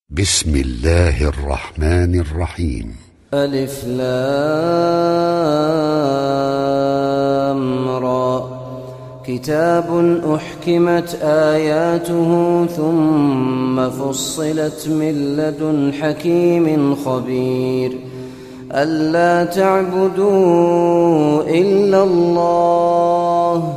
بسم الله الرحمن الرحيم. ألف لام را. كتاب أحكمت آياته ثم فصلت من لدن حكيم خبير. ألا تعبدوا إلا الله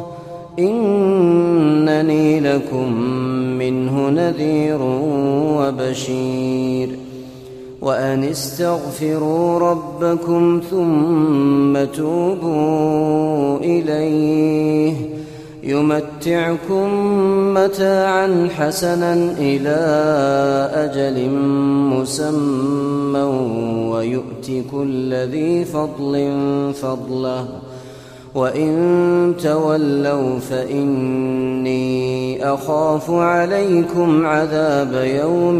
إنني لكم منه نذير وبشير. وأن استغفروا ربكم ثم توبوا إليه يمتعكم متاعا حسنا إلى أجل مسمى ويؤت كل ذي فضل فضله وإن تولوا فإني أخاف عليكم عذاب يوم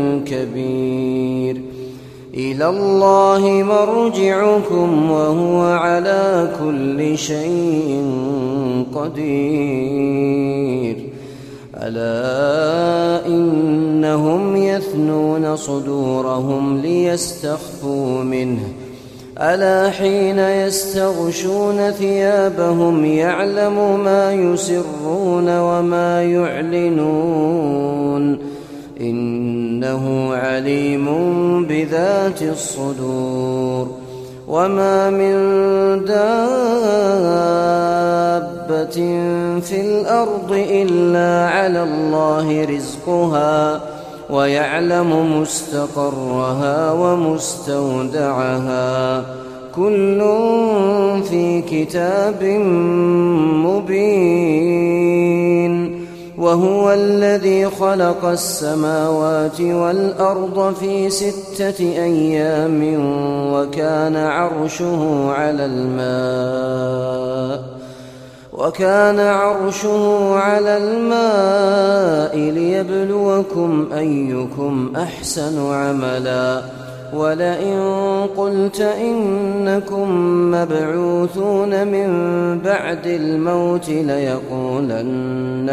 كبير. إلى الله مرجعكم وهو على كل شيء قدير. ألا إنهم يثنون صدورهم ليستخفوا منه ألا حين يستغشون ثيابهم يعلم ما يسرون وما يعلنون إنه عليم بذات الصدور. وما من دابة في الأرض إلا على الله رزقها ويعلم مستقرها ومستودعها كل في كتاب مبين. وهو الذي خلق السماوات والأرض في 6 أيام وكان عرشه على الماء ليبلوكم أيكم أحسن عملا. ولئن قلت إنكم مبعوثون من بعد الموت ليقولن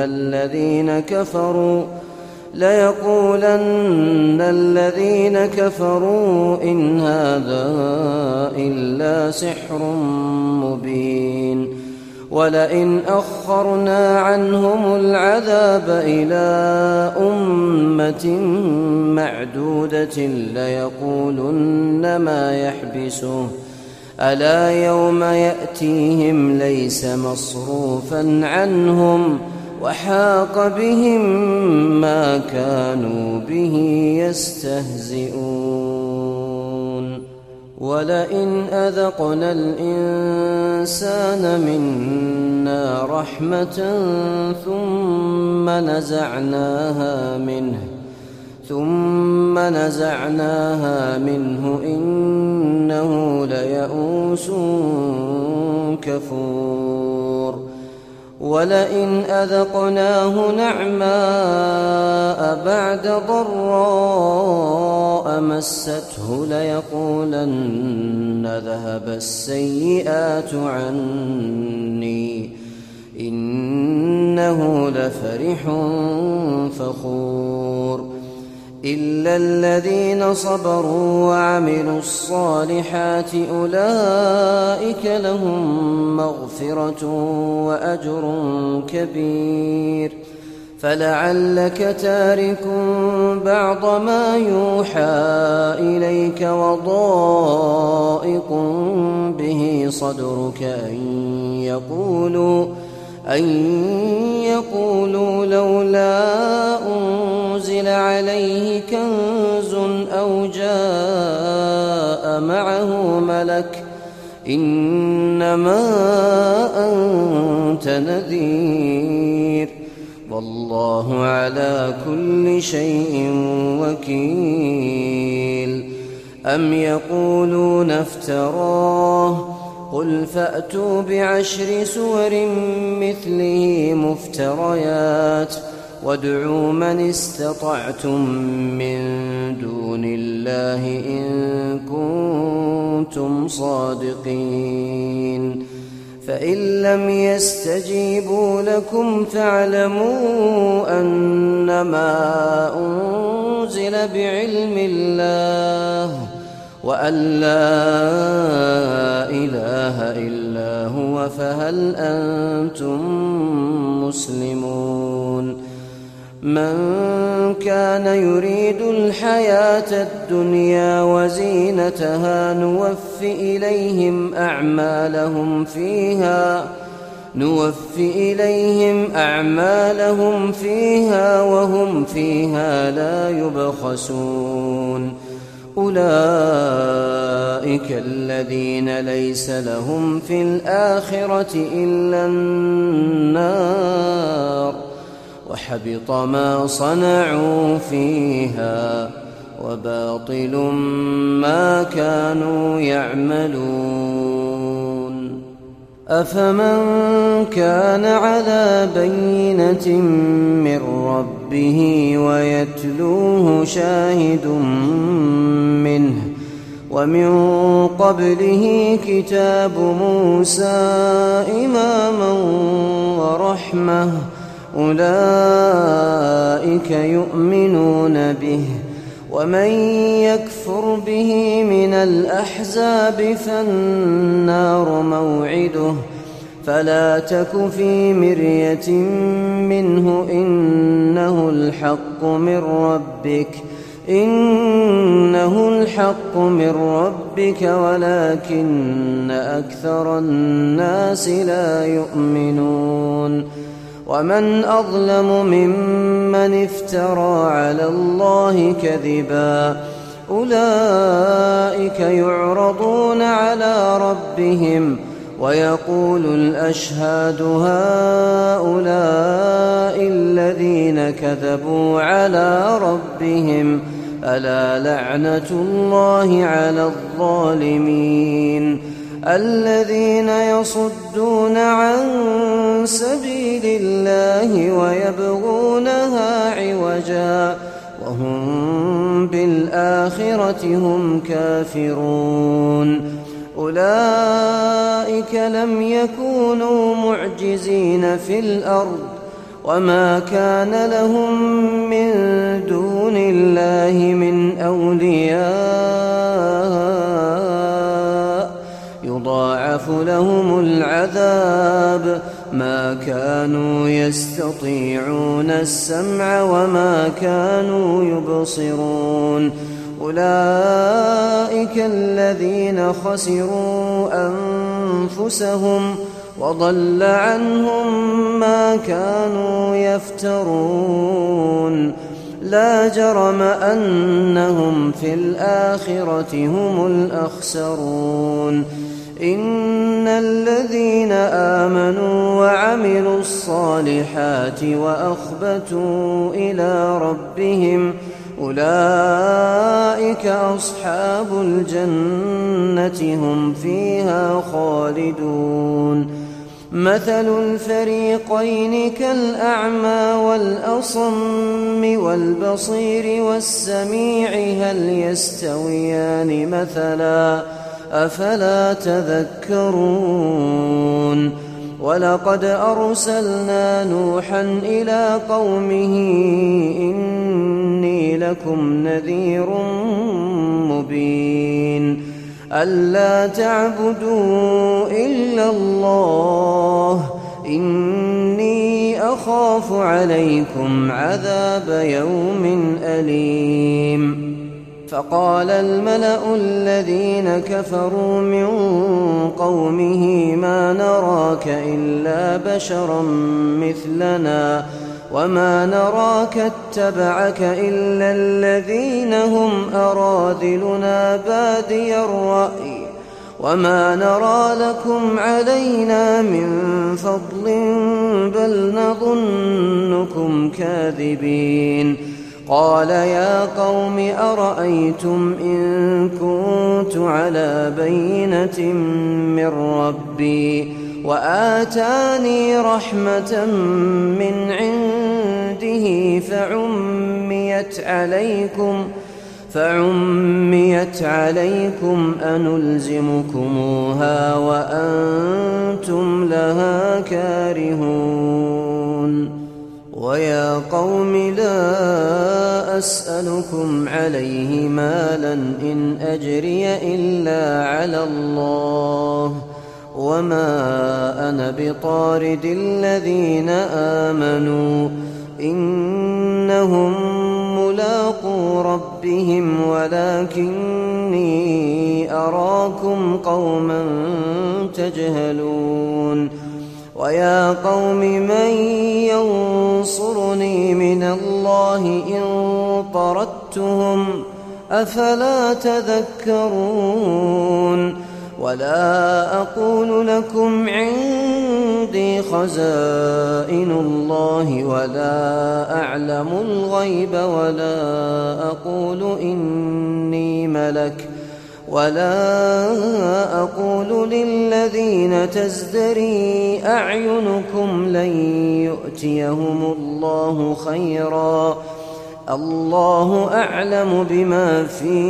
الذين كفروا إن هذا إلا سحر مبين. ولئن أخرنا عنهم العذاب إلى أمة معدودة ليقولن ما يحبسه ألا يوم يأتيهم ليس مصروفا عنهم وحاق بهم ما كانوا به يستهزئون. ولئن أذقنا الإنسان منا رحمة ثم نزعناها منه إنه ليئوس كفور. ولئن أذقناه نعماء بعد ضراء مسته ليقولن ذهب السيئات عني إنه لفرح فخور. إلا الذين صبروا وعملوا الصالحات أولئك لهم مغفرة وأجر كبير. فلعلك تارك بعض ما يوحى إليك وضائق به صدرك أن يقولوا لولا أنزل عليه كنز أو جاء معه ملك إنما أنت نذير والله على كل شيء وكيل. أم يقولون افتراه قل فأتوا ب10 سور مثله مفتريات وادعوا من استطعتم من دون الله إن كنتم صادقين. فإن لم يستجيبوا لكم فاعلموا أنما أنزل بعلم الله وأن لا إله إلا هو فهل أنتم مسلمون من كان يريد الحياة الدنيا وزينتها نوفي إليهم أعمالهم فيها وهم فيها لا يبخسون أولئك الذين ليس لهم في الآخرة إلا النار وحبط ما صنعوا فيها وباطل ما كانوا يعملون أفمن كان على بينة من ربه ويتلوه شاهد منه ومن قبله كتاب موسى إماما ورحمة أولئك يؤمنون به ومن يكفر به من الأحزاب فالنار موعده فلا تك في مرية منه إنه الحق من ربك ولكن أكثر الناس لا يؤمنون ومن أظلم ممن افترى على الله كذبا أولئك يعرضون على ربهم ويقول الأشهاد هؤلاء الذين كذبوا على ربهم ألا لعنة الله على الظالمين الذين يصدون عن سبيل الله ويبغونها عوجا وهم بالآخرة هم كافرون أولئك لم يكونوا معجزين في الأرض وما كان لهم من دون الله من أولياء يضاعف لهم العذاب ما كانوا يستطيعون السمع وما كانوا يبصرون أولئك الذين خسروا أنفسهم وضل عنهم ما كانوا يفترون لا جرم أنهم في الآخرة هم الأخسرون إن الذين آمنوا وعملوا الصالحات وأخبتوا إلى ربهم أولئك أصحاب الجنة هم فيها خالدون مثل الفريقين كالأعمى والأصم والبصير والسميع هل يستويان مثلا أفلا تذكرون ولقد أرسلنا نوحا إلى قومه إني لكم نذير مبين ألا تعبدوا إلا الله إني أخاف عليكم عذاب يوم أليم فقال الملأ الذين كفروا من قومه ما نراك إلا بشرا مثلنا وما نراك اتبعك إلا الذين هم أراذلنا بادي الرأي وما نرى لكم علينا من فضل بل نظنكم كاذبين قال يا قوم أرأيتم إن كنت على بينة من ربي وآتاني رحمة فعميت عليكم أنلزمكموها وأنتم لها كارهون ويا قوم لا أسألكم عليه مالا إن أجري إلا على الله وما أنا بطارد الذين آمنوا إنهم ملاقو ربهم ولكني أراكم قوما تجهلون ويا قوم من ينصرني من الله إن طردتهم أفلا تذكرون ولا أقول لكم عندي خزائن الله ولا أعلم الغيب ولا أقول إني ملك ولا أقول للذين تزدري أعينكم لن يؤتيهم الله خيرا الله أعلم بما في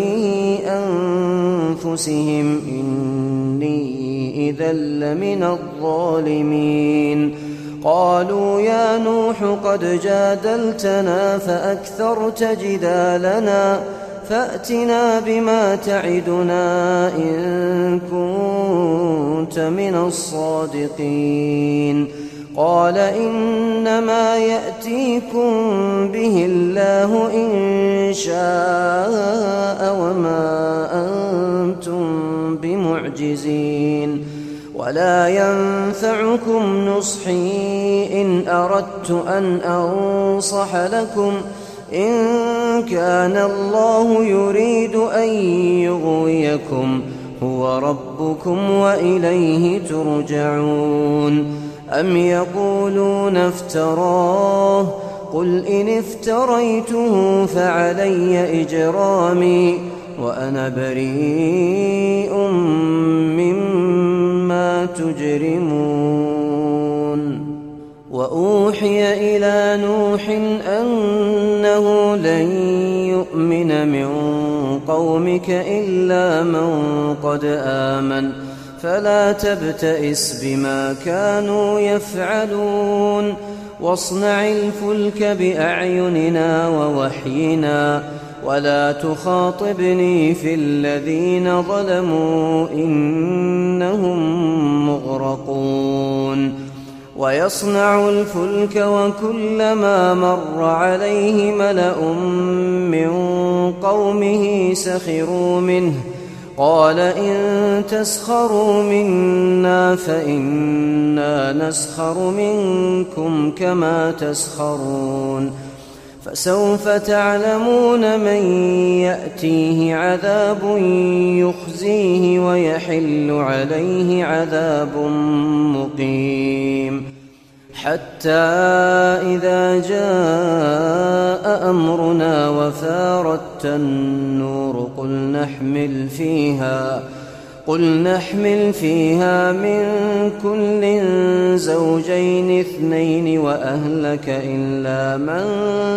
أنفسهم إني إذا لمن الظالمين قالوا يا نوح قد جادلتنا فأكثرت جدالنا فأتنا بما تعدنا إن كنت من الصادقين قال إنما يأتيكم به الله إن شاء وما أنتم بمعجزين ولا ينفعكم نصحي إن أردت أن أنصح لكم إن كان الله يريد أن يغويكم هو ربكم وإليه ترجعون أم يقولون افتراه قل إن افتريته فعلي إجرامي وأنا بريء مما تجرمون وأوحي إلى نوح أنه لن يؤمن من قومك إلا من قد آمن فلا تبتئس بما كانوا يفعلون واصنع الفلك بأعيننا ووحينا ولا تخاطبني في الذين ظلموا إنهم مغرقون ويصنع الفلك وكلما مر عليه ملأ من قومه سخروا منه قال إن تسخروا منا فإنا نسخر منكم كما تسخرون فسوف تعلمون من يأتيه عذاب يخزيه ويحل عليه عذاب مقيم حتى إذا جاء أمرنا وفارت النور قل نحمل فيها من كل زوجين اثنين وأهلك إلا من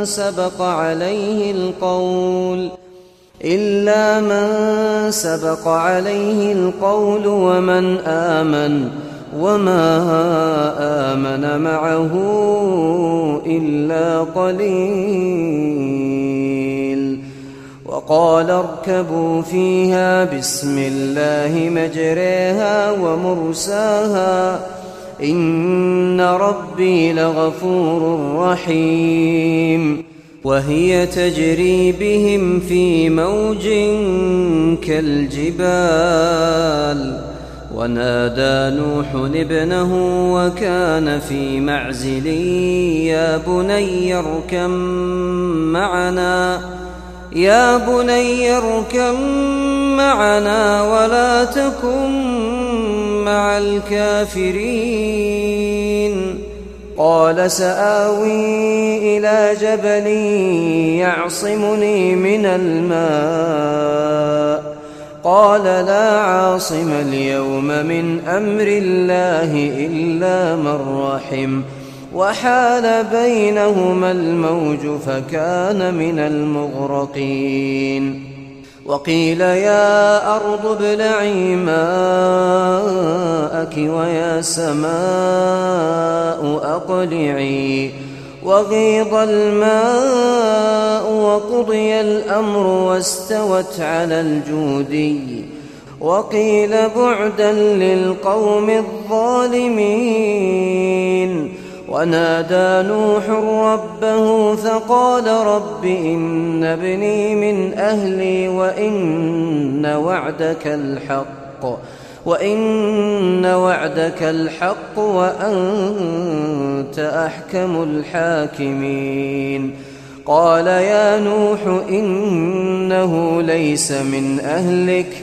سبق عليه القول ومن آمن وما آمن معه إلا قليل وقال اركبوا فيها بسم الله مجريها ومرساها إن ربي لغفور رحيم وهي تجري بهم في موج كالجبال ونادى نوح ابنه وكان في معزل يا بني اركم معنا ولا تكن مع الكافرين قال سآوي إلى جبل يعصمني من الماء قال لا عاصم اليوم من أمر الله إلا من رحم وحال بينهما الموج فكان من المغرقين وقيل يا أرض ابلعي ماءك ويا سماء أقلعي وغيض الماء وقضي الأمر واستوت على الجودي وقيل بعدا للقوم الظالمين. ونادى نوح ربه فقال رب إن ابني من أهلي وإن وعدك الحق وأنت أحكم الحاكمين. قال يا نوح إنه ليس من أهلك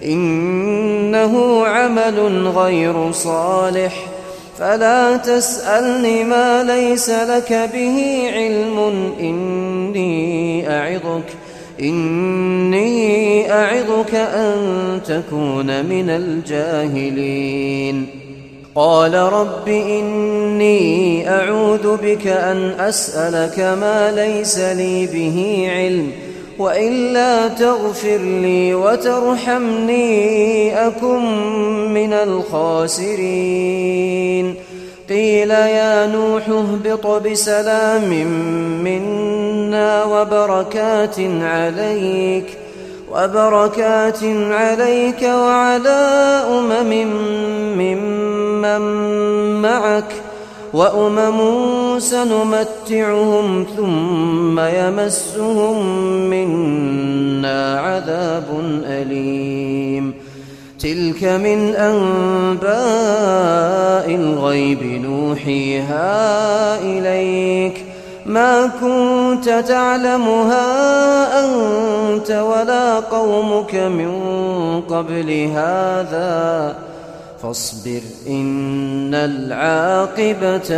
إنه عمل غير صالح فلا تسألني ما ليس لك به علم إني أعظك أن تكون من الجاهلين. قال رب إني أعوذ بك أن أسألك ما ليس لي به علم وإلا تغفر لي وترحمني أكن من الخاسرين. قيل يا نوح اهبط بسلام منا وبركات عليك وعلى ممن معك وأمم سنمتعهم ثم يمسهم منا عذاب أليم. تلك من أنباء الغيب نوحيها إليك ما كنت تعلمها أنت ولا قومك من قبل هذا فاصبر إن العاقبة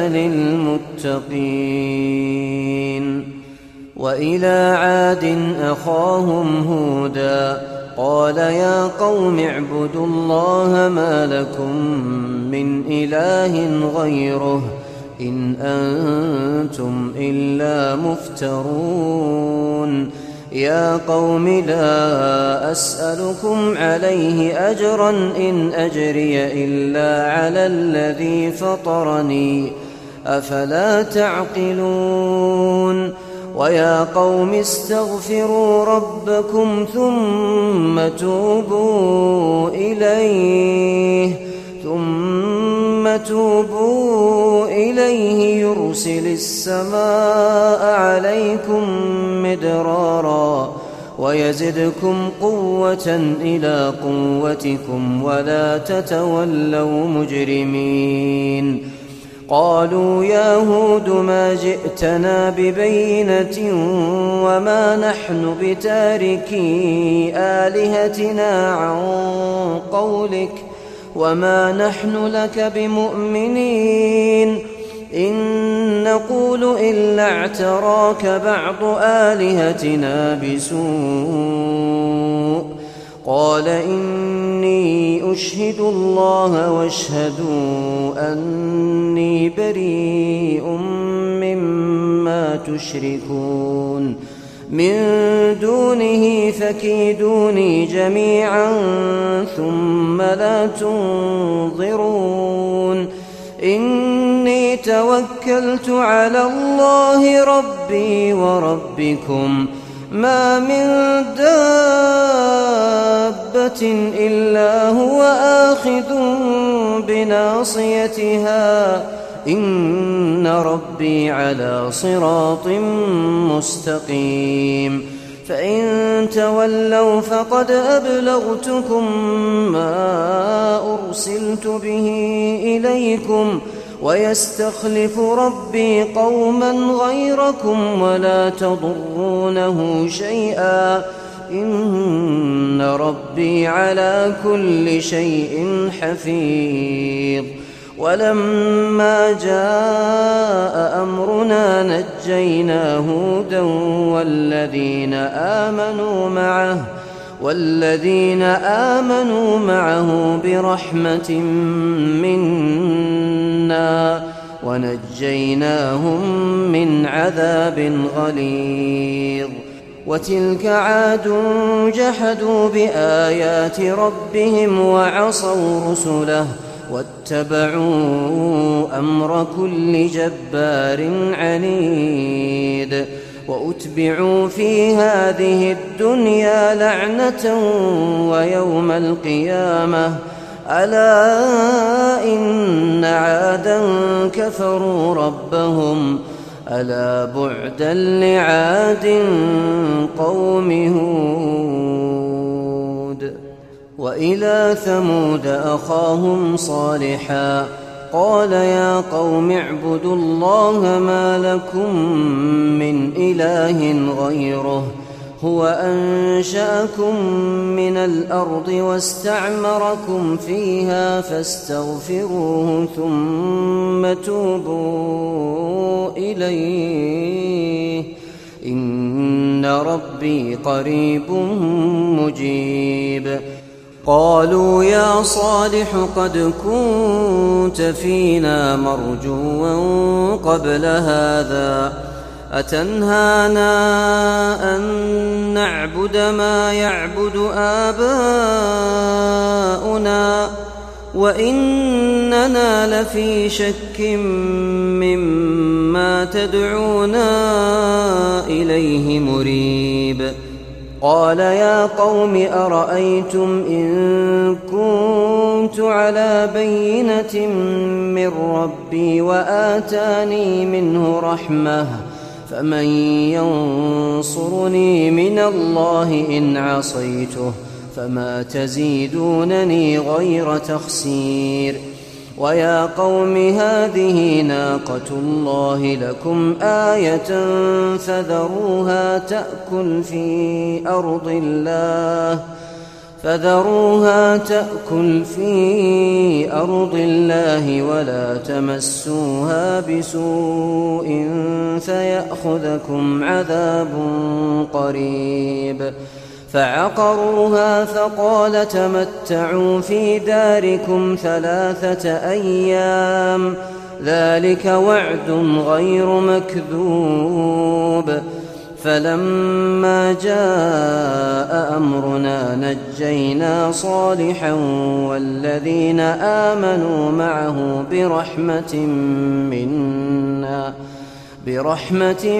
للمتقين. وإلى عاد أخاهم هودا قال يا قوم اعبدوا الله ما لكم من إله غيره إن أنتم إلا مفترون. يا قوم لا أسألكم عليه أجرا إن أجري إلا على الذي فطرني أفلا تعقلون. ويا قوم استغفروا ربكم ثم توبوا إليه يرسل السماء عليكم مدرارا ويزدكم قوة إلى قوتكم ولا تتولوا مجرمين. قالوا يا هود ما جئتنا ببينة وما نحن بتاركي آلهتنا عن قولك وما نحن لك بمؤمنين إن نقول إلا اعتراك بعض آلهتنا بسوء. قال إني أشهد الله واشهدوا أني بريء مما تشركون من دونه فكيدوني جميعا ثم لا تنظرون. إني توكلت على الله ربي وربكم ما من دابة إلا هو آخذ بناصيتها إن ربي على صراط مستقيم. فإن تولوا فقد أبلغتكم ما أرسلت به إليكم ويستخلف ربي قوما غيركم ولا تضرونه شيئا إن ربي على كل شيء حفيظ. ولما جاء أمرنا نجينا هودا والذين آمنوا معه برحمة منا ونجيناهم من عذاب غليظ. وتلك عاد جحدوا بآيات ربهم وعصوا رسله واتبعوا أمر كل جبار عنيد وأتبعوا في هذه الدنيا لعنة ويوم القيامة ألا إن عادا كفروا ربهم ألا بعدا لعاد قوم هود. وإلى ثمود أخاهم صالحا قال يا قوم اعبدوا الله ما لكم من إله غيره هو أنشأكم من الأرض واستعمركم فيها فاستغفروه ثم توبوا إليه إن ربي قريب مجيب. قالوا يا صالح قد كنت فينا مرجوا قبل هذا أتنهانا أن نعبد ما يعبد آباؤنا وإننا لفي شك مما تدعونا إليه مريب. قال يا قوم أرأيتم إن كنت على بينة من ربي وآتاني منه رحمة فمن ينصرني من الله إن عصيته فما تزيدونني غير تخسير. ويا قوم هذه ناقة الله لكم آية فذروها تأكل في أرض الله ولا تمسوها بسوء فيأخذكم عذاب قريب. فعقروها فقال تمتعوا في داركم 3 أيام ذلك وعد غير مكذوب. فلما جاء أمرنا نجينا صالحا والذين آمنوا معه برحمة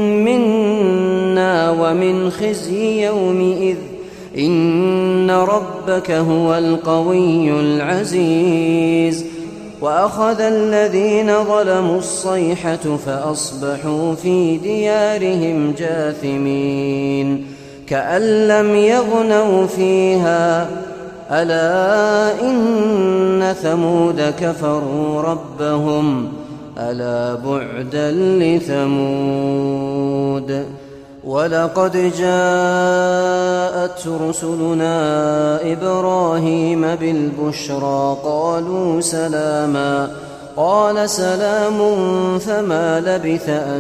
منا ومن خزي يومئذ إن ربك هو القوي العزيز. وأخذ الذين ظلموا الصيحة فأصبحوا في ديارهم جاثمين كأن لم يغنوا فيها ألا إن ثمود كفروا ربهم ألا بعدا لثمود. ولقد جاءت رسلنا إبراهيم بالبشرى قالوا سلاما قال سلام فما لبث أن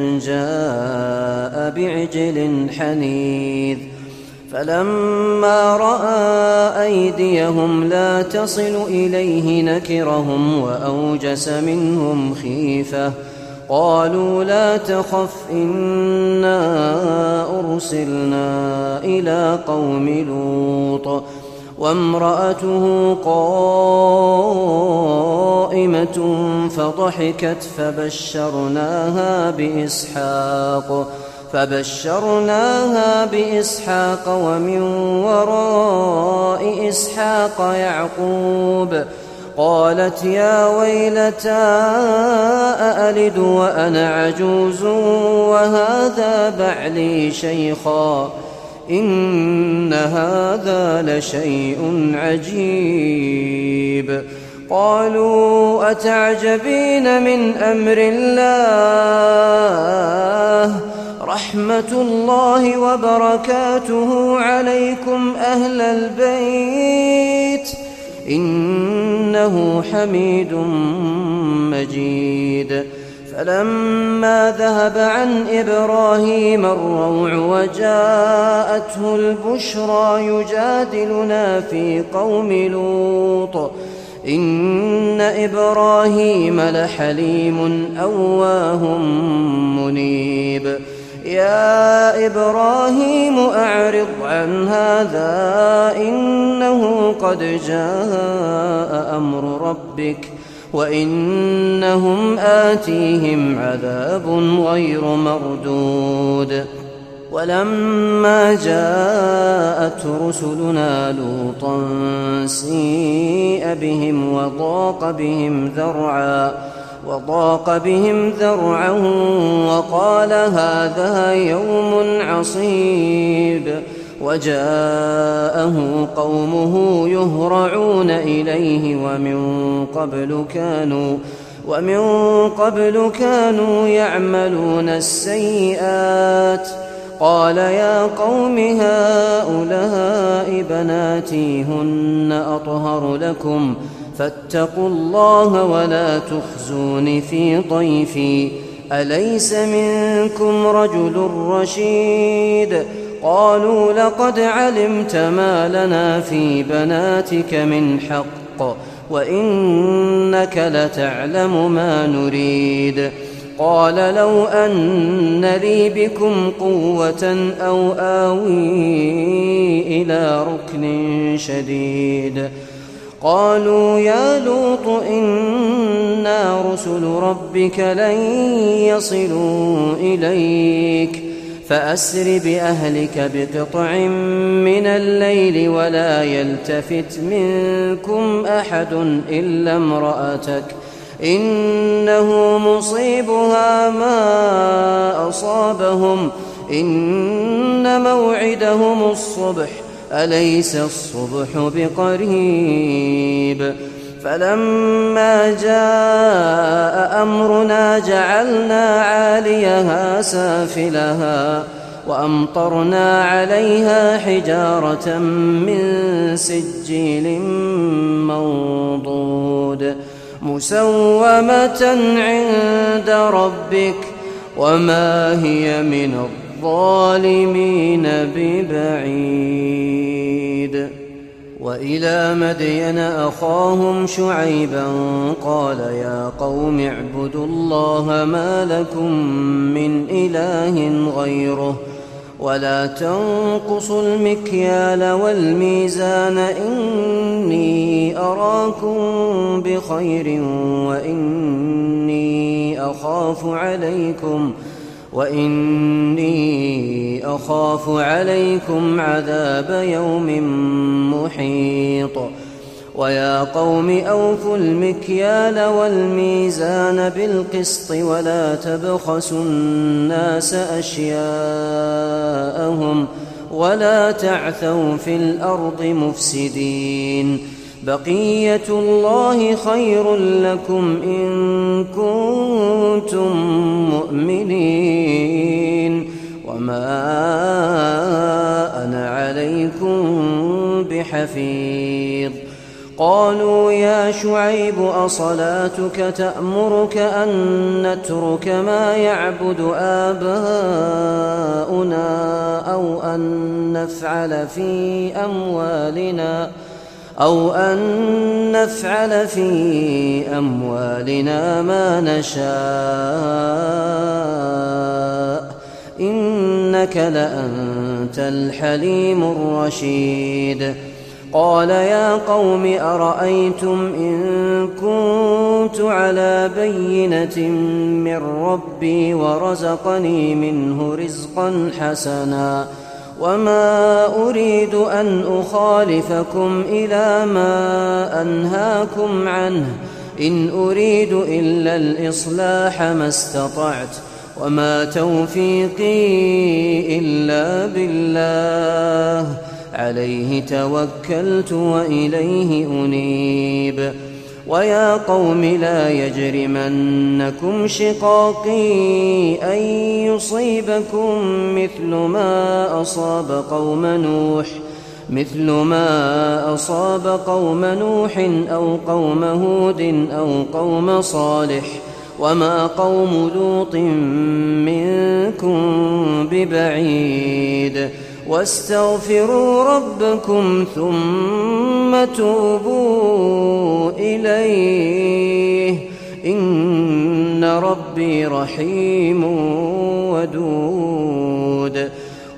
جاء بعجل حنيذ. فلما رأى أيديهم لا تصل إليه نكرهم وأوجس منهم خيفة قالوا لا تخف إنا أرسلنا إلى قوم لوط وامرأته قائمة فضحكت فبشرناها بإسحاق ومن وراء إسحاق يعقوب قالت يا ويلتى أألد وأنا عجوز وهذا بعلي شيخا إن هذا لشيء عجيب. قالوا أتعجبين من أمر الله رحمة الله وبركاته عليكم أهل البيت إنه حميد مجيد. فلما ذهب عن إبراهيم الروع وجاءته البشرى يجادلنا في قوم لوط إن إبراهيم لحليم أواه منيب. يا إبراهيم أعرض عن هذا إنه قد جاء أمر ربك وإنهم آتيهم عذاب غير مردود ولما جاءت رسلنا لوطا سيء بهم وضاق بهم ذرعا وقال هذا يوم عصيب وجاءه قومه يهرعون إليه ومن قبل كانوا يعملون السيئات قال يا قوم هؤلاء بناتي هن أطهر لكم فاتقوا الله ولا تخزون في ضيفي أليس منكم رجل رشيد قالوا لقد علمت ما لنا في بناتك من حق وإنك لتعلم ما نريد قال لو أن لي بكم قوة أو آوي إلى ركن شديد قالوا يا لوط إنا رسل ربك لن يصلوا إليك فأسر بأهلك بقطع من الليل ولا يلتفت منكم أحد إلا امرأتك إنه مصيبها ما أصابهم إن موعدهم الصبح أليس الصبح بقريب فلما جاء أمرنا جعلنا عاليها سافلها وأمطرنا عليها حجارة من سجيل منضود مسومة عند ربك وما هي من الظالمين ببعيد وإلى مدين أخاهم شعيبا قال يا قوم اعبدوا الله ما لكم من إله غيره ولا تنقصوا المكيال والميزان إني أراكم بخير وإني أخاف عليكم عذاب يوم محيط ويا قوم أوفوا المكيال والميزان بالقسط ولا تبخسوا الناس أشياءهم ولا تعثوا في الأرض مفسدين بقية الله خير لكم إن كنتم مؤمنين وما أنا عليكم بحفيظ قالوا يا شعيب أصلاتك تأمرك أن نترك ما يعبد آباؤنا أو أن نفعل في أموالنا ما نشاء إنك لأنت الحليم الرشيد قال يا قوم أرأيتم إن كنت على بينة من ربي ورزقني منه رزقا حسنا وما أريد أن أخالفكم إلى ما أنهاكم عنه إن أريد إلا الإصلاح ما استطعت وما توفيقي إلا بالله عليه توكلت وإليه أنيب ويا قوم لا يجرمنكم شقاقي أن يصيبكم مثل ما أصاب قوم نوح أو قوم هود أو قوم صالح وما قوم لوط منكم ببعيد واستغفروا ربكم ثم توبوا إليه إن ربي رحيم ودود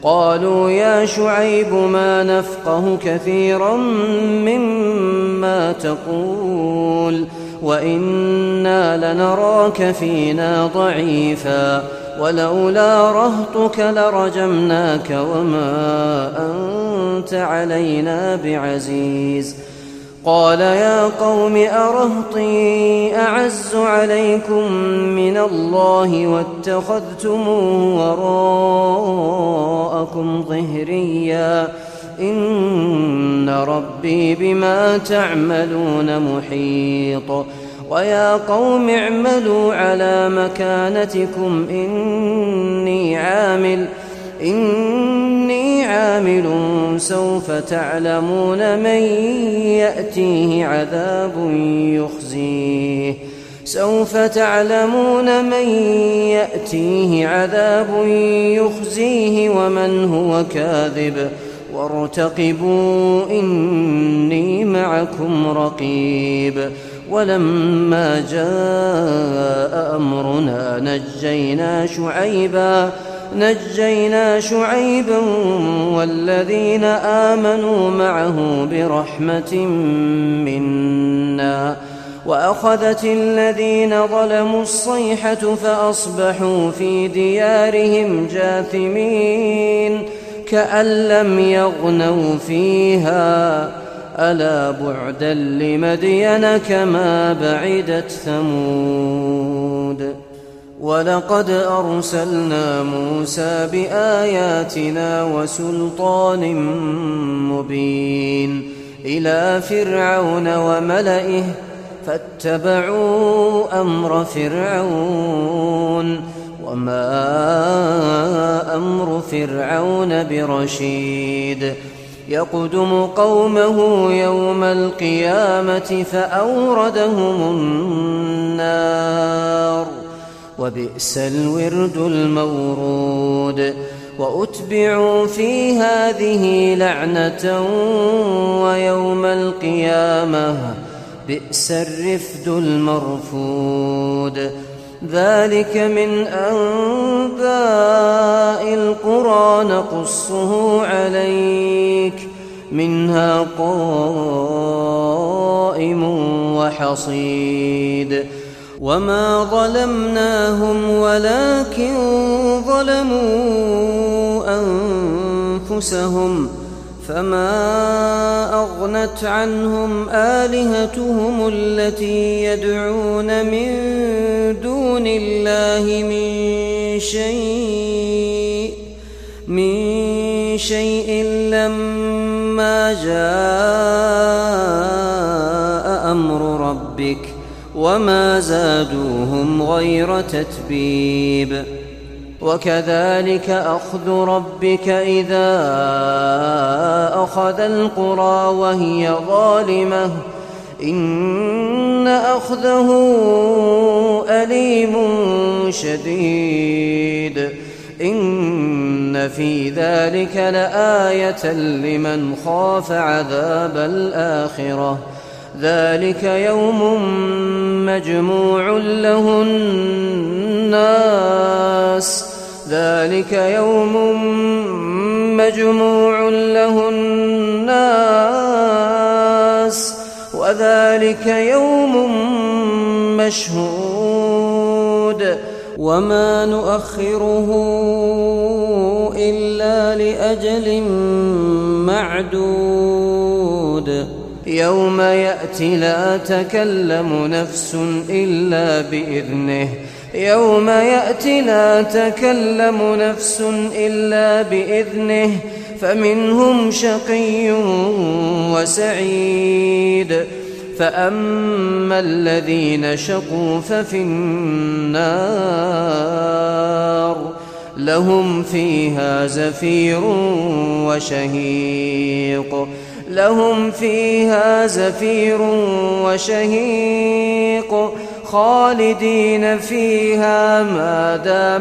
قالوا يا شعيب ما نفقه كثيرا مما تقول وإنا لنراك فينا ضعيفا ولولا رهطك لرجمناك وما أنت علينا بعزيز. قال يا قوم أرهطي أعز عليكم من الله واتخذتموه وراءكم ظهريا إن ربي بما تعملون محيط. ويا قوم اعملوا على مكانتكم إني عامل سوف تعلمون من يأتيه عذاب يخزيه ومن هو كاذب وارتقبوا إني معكم رقيب. ولما جاء أمرنا نجينا شعيبا والذين آمنوا معه برحمة منا وأخذت الذين ظلموا الصيحة فأصبحوا في ديارهم جاثمين كأن لم يغنوا فيها ألا بعدا لمدين كما بعدت ثمود. ولقد أرسلنا موسى بآياتنا وسلطان مبين إلى فرعون وملئه فاتبعوا أمر فرعون وما أمر فرعون برشيد. يقدم قومه يوم القيامة فأوردهم النار وبئس الورد المورود. وأتبعوا في هذه لعنة ويوم القيامة بئس الرفد المرفود. ذلك من أنباء القرى نقصه عليك منها قائم وحصيد. وما ظلمناهم ولكن ظلموا أنفسهم فما أغنت عنهم آلهتهم التي يدعون من دون الله من شيء لما جاء أمر ربك وما زادوهم غير تتبيب. وكذلك أخذ ربك إذا أخذ القرى وهي ظالمة إن أخذه أليم شديد. إن في ذلك لآية لمن خاف عذاب الآخرة. ذلك يوم مجموع له الناس وذلك يوم مشهود وما نؤخره إلا لأجل معدود. يوم يأتي لا تكلم نفس إلا بإذنه فمنهم شقي وسعيد. فأما الذين شقوا ففي النار لهم فيها زفير وشهيق خالدين فيها ما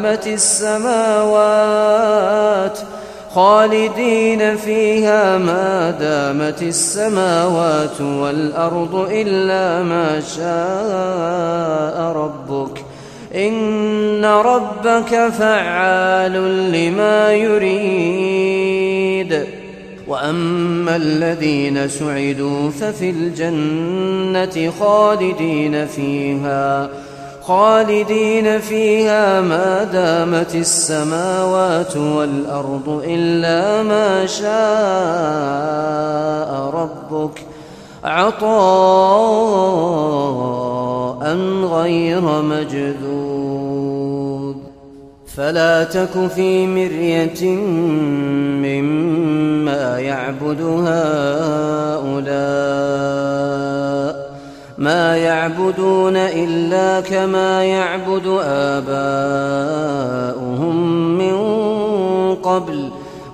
دامت السماوات والأرض إلا ما شاء ربك إن ربك فعال لما يريد. وأما الذين سعدوا ففي الجنة خالدين فيها ما دامت السماوات والأرض إلا ما شاء ربك عطاء غير مجذوذ. فلا تك في مرية مما يعبد هؤلاء، ما يعبدون إلا كما يعبد آباؤهم من قبل،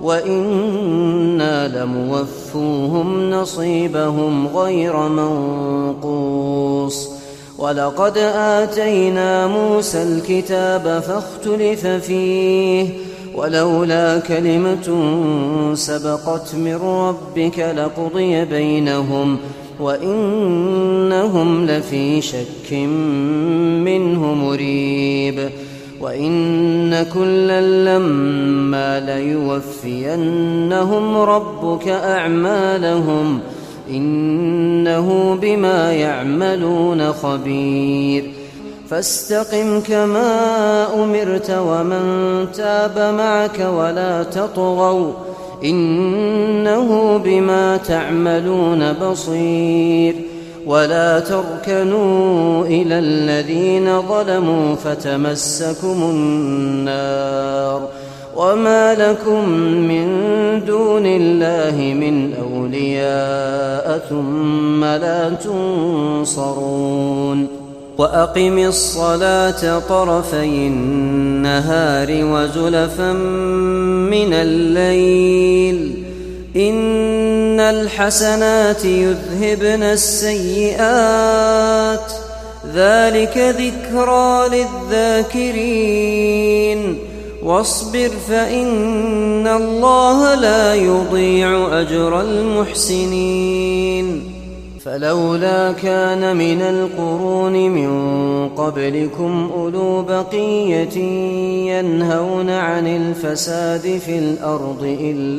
وإنا لموفوهم نصيبهم غير منقوص. ولقد آتينا موسى الكتاب فاختلف فيه، ولولا كلمة سبقت من ربك لقضي بينهم وإنهم لفي شك منه مريب. وإن كلا لما ليوفينهم ربك أعمالهم إنه بما يعملون خبير. فاستقم كما أمرت ومن تاب معك ولا تطغوا إنه بما تعملون بصير. ولا تركنوا إلى الذين ظلموا فتمسكم النار وما لكم من دون الله من أولياء ثم لا تنصرون. وأقم الصلاة طرفي النهار وزلفا من الليل إن الحسنات يذهبن السيئات ذلك ذكرى للذاكرين. واصبر فإن الله لا يضيع أجر المحسنين. فلولا كان من القرون من قبلكم أولو بقية ينهون عن الفساد في الأرض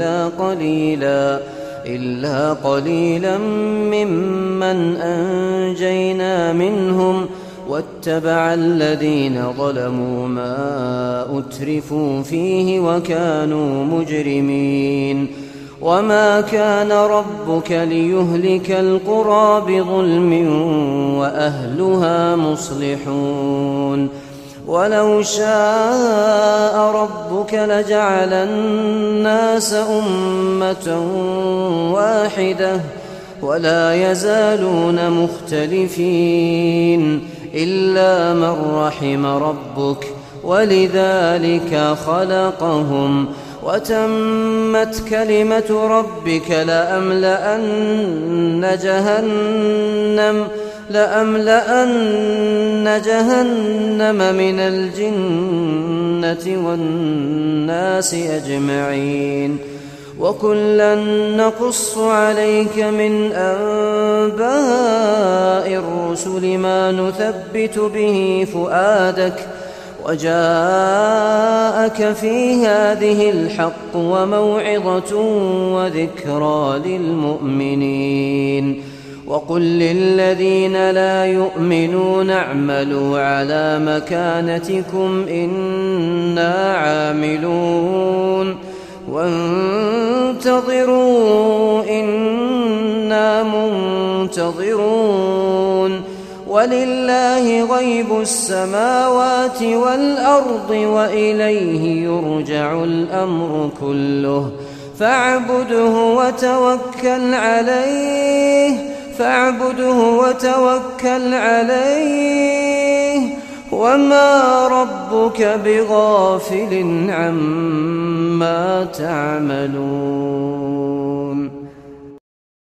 إلا قليلا ممن أنجينا منهم واتبع الذين ظلموا ما أترفوا فيه وكانوا مجرمين. وما كان ربك ليهلك القرى بظلم وأهلها مصلحون. ولو شاء ربك لجعل الناس أمة واحدة ولا يزالون مختلفين إلا من رحم ربك ولذلك خلقهم. وتمت كلمة ربك لأملأن جهنم من الجنة والناس أجمعين. وكلا نقص عليك من أنباء الرسل ما نثبت به فؤادك وجاءك في هذه الحق وموعظة وذكرى للمؤمنين. وقل للذين لا يؤمنون اعملوا على مكانتكم إنا عاملون وانتظروا إنا منتظرون. ولله غيب السماوات والأرض وإليه يرجع الأمر كله فاعبده وتوكل عليه وما ربك بغافل عما تعملون.